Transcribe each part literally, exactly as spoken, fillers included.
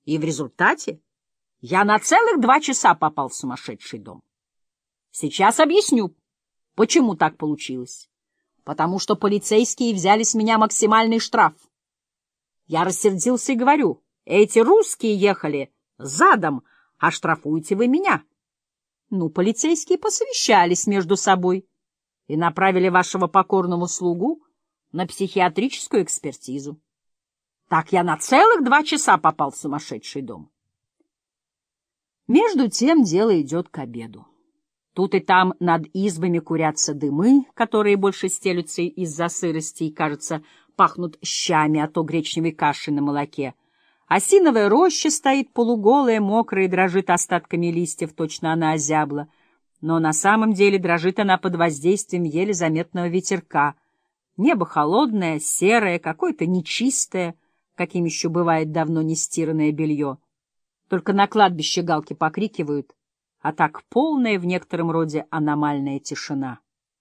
И в результате я на целых два часа попал в сумасшедший дом. Сейчас объясню, почему так получилось. Потому что полицейские взяли с меня максимальный штраф. Я рассердился и говорю: эти русские ехали задом, а штрафуете вы меня. Ну, полицейские посовещались между собой и направили вашего покорному слугу на психиатрическую экспертизу. Так я на целых два часа попал в сумасшедший дом. Между тем дело идет к обеду. Тут и там над избами курятся дымы, которые больше стелются из-за сырости и, кажется, пахнут щами, а то гречневой кашей на молоке. Осиновая роща стоит полуголая, мокрая и дрожит остатками листьев, точно она озябла. Но на самом деле дрожит она под воздействием еле заметного ветерка. Небо холодное, серое, какое-то нечистое, каким еще бывает давно не стиранное белье. Только на кладбище галки покрикивают, а так полная в некотором роде аномальная тишина.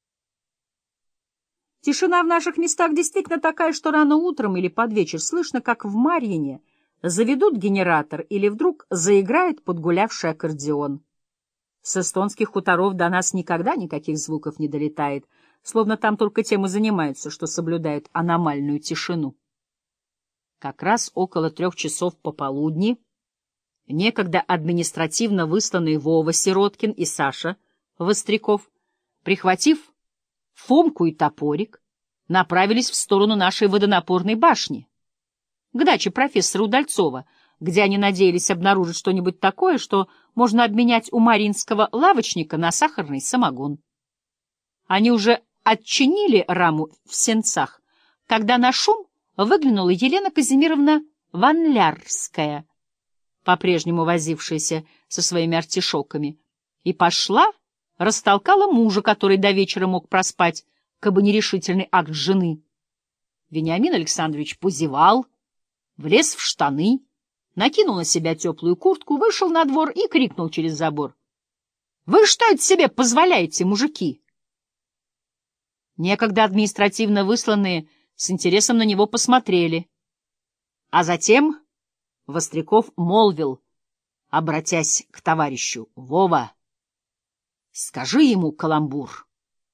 Тишина в наших местах действительно такая, что рано утром или под вечер слышно, как в Марьине заведут генератор или вдруг заиграет подгулявший аккордеон. С эстонских хуторов до нас никогда никаких звуков не долетает, словно там только тем и занимаются, что соблюдают аномальную тишину. Как раз около трех часов пополудни некогда административно высланные Вова Сироткин и Саша Востряков, прихватив Фомку и топорик, направились в сторону нашей водонапорной башни, к даче профессора Удальцова, где они надеялись обнаружить что-нибудь такое, что можно обменять у маринского лавочника на сахарный самогон. Они уже отчинили раму в сенцах, когда на шум выглянула Елена Казимировна Ванлярская, по-прежнему возившаяся со своими артишоками, и пошла, растолкала мужа, который до вечера мог проспать, кабы нерешительный акт жены. Вениамин Александрович позевал, влез в штаны, накинул на себя теплую куртку, вышел на двор и крикнул через забор: «Вы что это себе позволяете, мужики?» Некогда административно высланные с интересом на него посмотрели, а затем Востряков молвил, обратясь к товарищу: «Вова, скажи ему каламбур».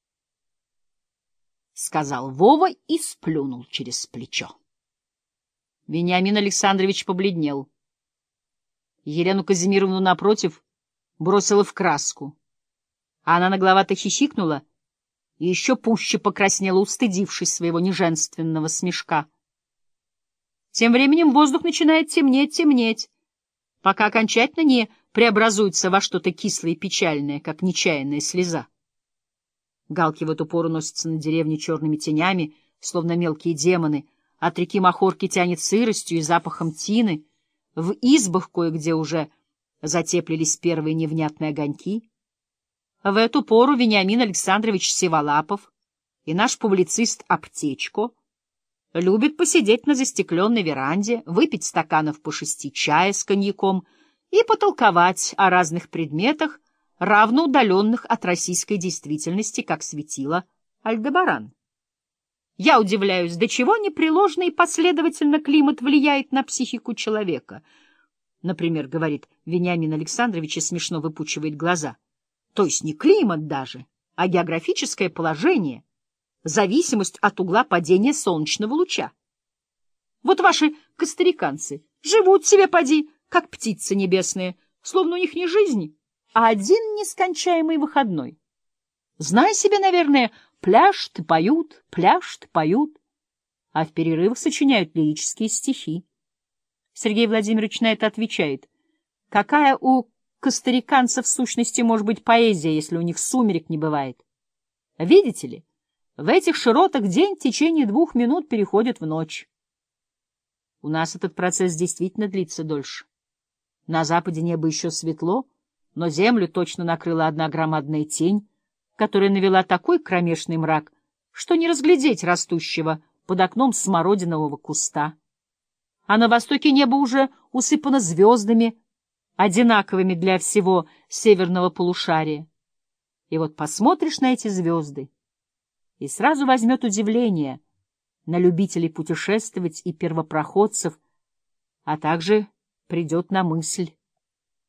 Сказал Вова и сплюнул через плечо. Вениамин Александрович побледнел. Елену Казимировну, напротив, бросила в краску. А она нагловато хихикнула и еще пуще покраснела, устыдившись своего неженственного смешка. Тем временем воздух начинает темнеть, темнеть, пока окончательно не преобразуется во что-то кислое и печальное, как нечаянная слеза. Галки в эту пору носятся на деревне черными тенями, словно мелкие демоны. От реки Махорки тянет сыростью и запахом тины. В избах кое-где уже затеплились первые невнятные огоньки. В эту пору Вениамин Александрович Сиволапов и наш публицист Аптечко любит посидеть на застекленной веранде, выпить стаканов по шести чая с коньяком и потолковать о разных предметах, равно удаленных от российской действительности, как светило Альдебаран. Я удивляюсь, до чего непреложно и последовательно климат влияет на психику человека. Например, говорит Вениамин Александрович и смешно выпучивает глаза. То есть не климат даже, а географическое положение, зависимость от угла падения солнечного луча. Вот ваши костариканцы живут себе, поди, как птицы небесные, словно у них не жизнь, а один нескончаемый выходной. Знай себе, наверное, пляшут и поют, пляшут и поют, а в перерывах сочиняют лирические стихи. Сергей Владимирович на это отвечает: какая у костариканцев в сущности может быть поэзия, если у них сумерек не бывает? Видите ли, в этих широтах день в течение двух минут переходит в ночь. У нас этот процесс действительно длится дольше. На западе небо еще светло, но землю точно накрыла одна громадная тень, которая навела такой кромешный мрак, что не разглядеть растущего под окном смородинового куста. А на востоке небо уже усыпано звездами, одинаковыми для всего северного полушария. И вот посмотришь на эти звезды, и сразу возьмет удивление на любителей путешествовать и первопроходцев, а также придет на мысль